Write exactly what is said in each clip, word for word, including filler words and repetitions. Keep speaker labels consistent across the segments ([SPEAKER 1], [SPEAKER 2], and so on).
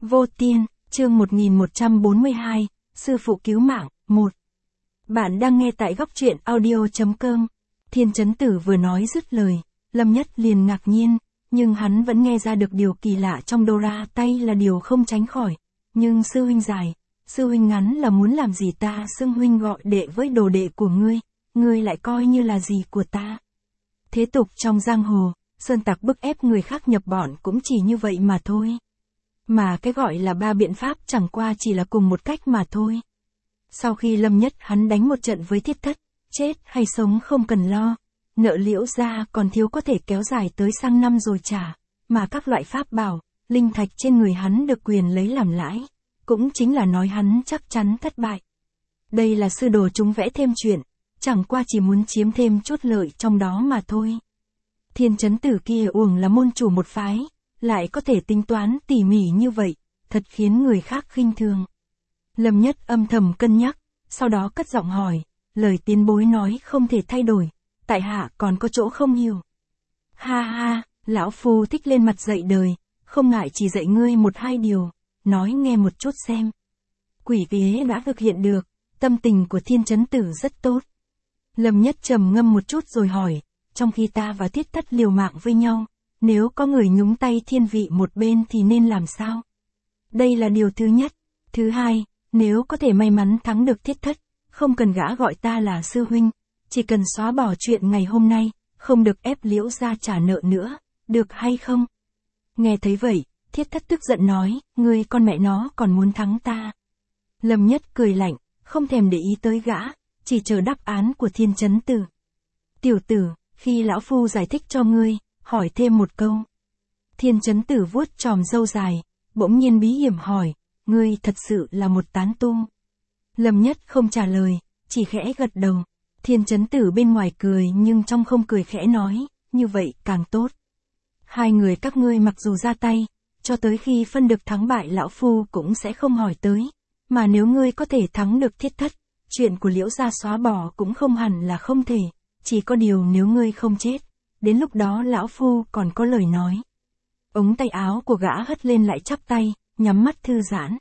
[SPEAKER 1] Vô Tiên, chương một nghìn một trăm bốn mươi hai, Sư phụ cứu mạng, một. Bạn đang nghe tại góc truyện audio chấm com. Thiên Chấn Tử vừa nói dứt lời, Lâm Nhất liền ngạc nhiên, nhưng hắn vẫn nghe ra được điều kỳ lạ trong Dora tay là điều không tránh khỏi. Nhưng sư huynh dài, sư huynh ngắn là muốn làm gì ta xưng huynh gọi đệ với đồ đệ của ngươi, ngươi lại coi như là gì của ta. Thế tục trong giang hồ, sơn tặc bức ép người khác nhập bọn cũng chỉ như vậy mà thôi. Mà cái gọi là ba biện pháp chẳng qua chỉ là cùng một cách mà thôi. Sau khi Lâm Nhất hắn đánh một trận với Thiết Thất, chết hay sống không cần lo, nợ Liễu gia còn thiếu có thể kéo dài tới sang năm rồi trả, mà các loại pháp bảo, linh thạch trên người hắn được quyền lấy làm lãi, cũng chính là nói hắn chắc chắn thất bại. Đây là sư đồ chúng vẽ thêm chuyện, chẳng qua chỉ muốn chiếm thêm chút lợi trong đó mà thôi. Thiên Chấn Tử kia uổng là môn chủ một phái, lại có thể tính toán tỉ mỉ như vậy, thật khiến người khác khinh thường. Lâm Nhất âm thầm cân nhắc, sau đó cất giọng hỏi, lời tiền bối nói không thể thay đổi, tại hạ còn có chỗ không hiểu. Ha ha, lão phu thích lên mặt dạy đời, không ngại chỉ dạy ngươi một hai điều, nói nghe một chút xem. Quỷ kế đã thực hiện được, tâm tình của Thiên Chấn Tử rất tốt. Lâm Nhất trầm ngâm một chút rồi hỏi, trong khi ta và Thiết Thất liều mạng với nhau, nếu có người nhúng tay thiên vị một bên thì nên làm sao? Đây là điều thứ nhất. Thứ hai, nếu có thể may mắn thắng được Thiết Thất, không cần gã gọi ta là sư huynh, chỉ cần xóa bỏ chuyện ngày hôm nay, không được ép Liễu gia trả nợ nữa, được hay không? Nghe thấy vậy, Thiết Thất tức giận nói, ngươi con mẹ nó còn muốn thắng ta. Lâm Nhất cười lạnh, không thèm để ý tới gã, chỉ chờ đáp án của Thiên Chấn Tử. Tiểu tử, khi lão phu giải thích cho ngươi, hỏi thêm một câu. Thiên Chấn Tử vuốt chòm râu dài, bỗng nhiên bí hiểm hỏi, ngươi thật sự là một tán tu? Lâm Nhất không trả lời, chỉ khẽ gật đầu. Thiên Chấn Tử bên ngoài cười nhưng trong không cười khẽ nói, như vậy càng tốt. Hai người các ngươi mặc dù ra tay, cho tới khi phân được thắng bại lão phu cũng sẽ không hỏi tới. Mà nếu ngươi có thể thắng được Thiết Thất, chuyện của Liễu gia xóa bỏ cũng không hẳn là không thể, chỉ có điều nếu ngươi không chết, đến lúc đó lão phu còn có lời nói. Ống tay áo của gã hất lên lại chắp tay, nhắm mắt thư giãn.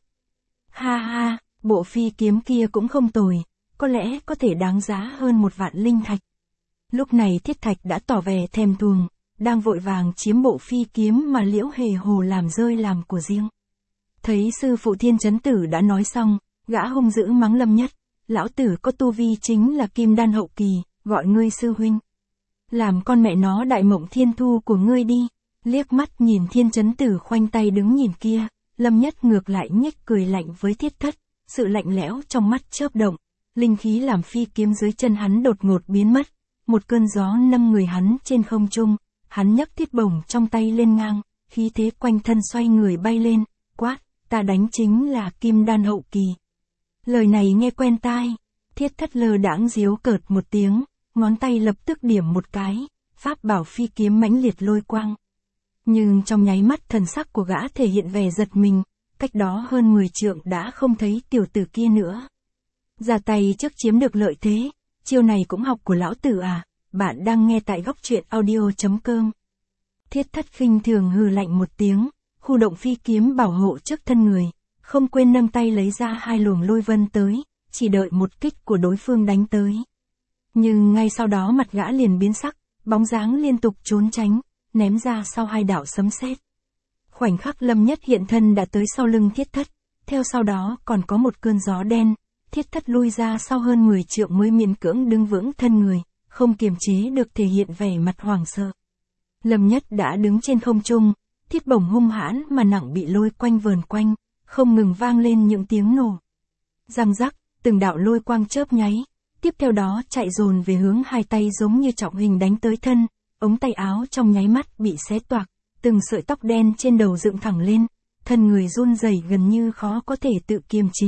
[SPEAKER 1] Ha ha, bộ phi kiếm kia cũng không tồi, có lẽ có thể đáng giá hơn một vạn linh thạch. Lúc này Thiết Thạch đã tỏ vẻ thèm thuồng, đang vội vàng chiếm bộ phi kiếm mà Liễu Hề Hồ làm rơi làm của riêng. Thấy sư phụ Thiên Chấn Tử đã nói xong, gã hung dữ mắng Lâm Nhất, lão tử có tu vi chính là kim đan hậu kỳ, gọi ngươi sư huynh. Làm con mẹ nó đại mộng thiên thu của ngươi đi. Liếc mắt nhìn Thiên Chấn Tử khoanh tay đứng nhìn kia, Lâm Nhất ngược lại nhếch cười lạnh với Thiết Thất, sự lạnh lẽo trong mắt chớp động, linh khí làm phi kiếm dưới chân hắn đột ngột biến mất, một cơn gió nâng người hắn trên không trung, hắn nhấc thiết bổng trong tay lên ngang, khí thế quanh thân xoay người bay lên, quát, ta đánh chính là kim đan hậu kỳ. Lời này nghe quen tai, Thiết Thất lơ đãng giếu cợt một tiếng, ngón tay lập tức điểm một cái, pháp bảo phi kiếm mãnh liệt lôi quang. Nhưng trong nháy mắt thần sắc của gã thể hiện vẻ giật mình, cách đó hơn mười trượng đã không thấy tiểu tử kia nữa. Ra tay trước chiếm được lợi thế, chiêu này cũng học của lão tử à, bạn đang nghe tại góc truyện audio chấm com. Thiết Thất khinh thường hừ lạnh một tiếng, khu động phi kiếm bảo hộ trước thân người, không quên nâng tay lấy ra hai luồng lôi vân tới, chỉ đợi một kích của đối phương đánh tới. Nhưng ngay sau đó mặt gã liền biến sắc, bóng dáng liên tục trốn tránh, ném ra sau hai đạo sấm sét. Khoảnh khắc Lâm Nhất hiện thân đã tới sau lưng Thiết Thất, theo sau đó còn có một cơn gió đen, Thiết Thất lui ra sau hơn mười trượng mới miễn cưỡng đứng vững thân người, không kiềm chế được thể hiện vẻ mặt hoảng sợ. Lâm Nhất đã đứng trên không trung, thiết bổng hung hãn mà nặng bị lôi quanh vờn quanh, không ngừng vang lên những tiếng nổ. Răng rắc, từng đạo lôi quang chớp nháy, tiếp theo đó chạy dồn về hướng hai tay giống như trọng hình đánh tới thân. Ống tay áo trong nháy mắt bị xé toạc, từng sợi tóc đen trên đầu dựng thẳng lên, thân người run rẩy gần như khó có thể tự kiềm chế.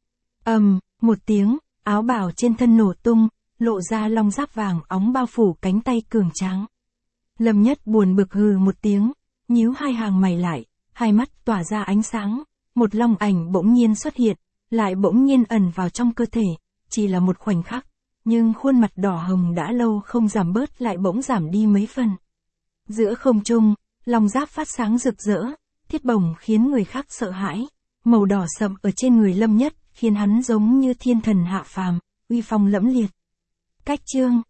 [SPEAKER 1] Ầm, um, một tiếng, áo bào trên thân nổ tung, lộ ra long giáp vàng óng bao phủ cánh tay cường tráng. Lâm Nhất buồn bực hừ một tiếng, nhíu hai hàng mày lại, hai mắt tỏa ra ánh sáng, một long ảnh bỗng nhiên xuất hiện, lại bỗng nhiên ẩn vào trong cơ thể, chỉ là một khoảnh khắc. Nhưng khuôn mặt đỏ hồng đã lâu không giảm bớt lại bỗng giảm đi mấy phần. Giữa không trung, long giáp phát sáng rực rỡ, thiết bổng khiến người khác sợ hãi. Màu đỏ sậm ở trên người Lâm Nhất, khiến hắn giống như thiên thần hạ phàm, uy phong lẫm liệt. Cách chương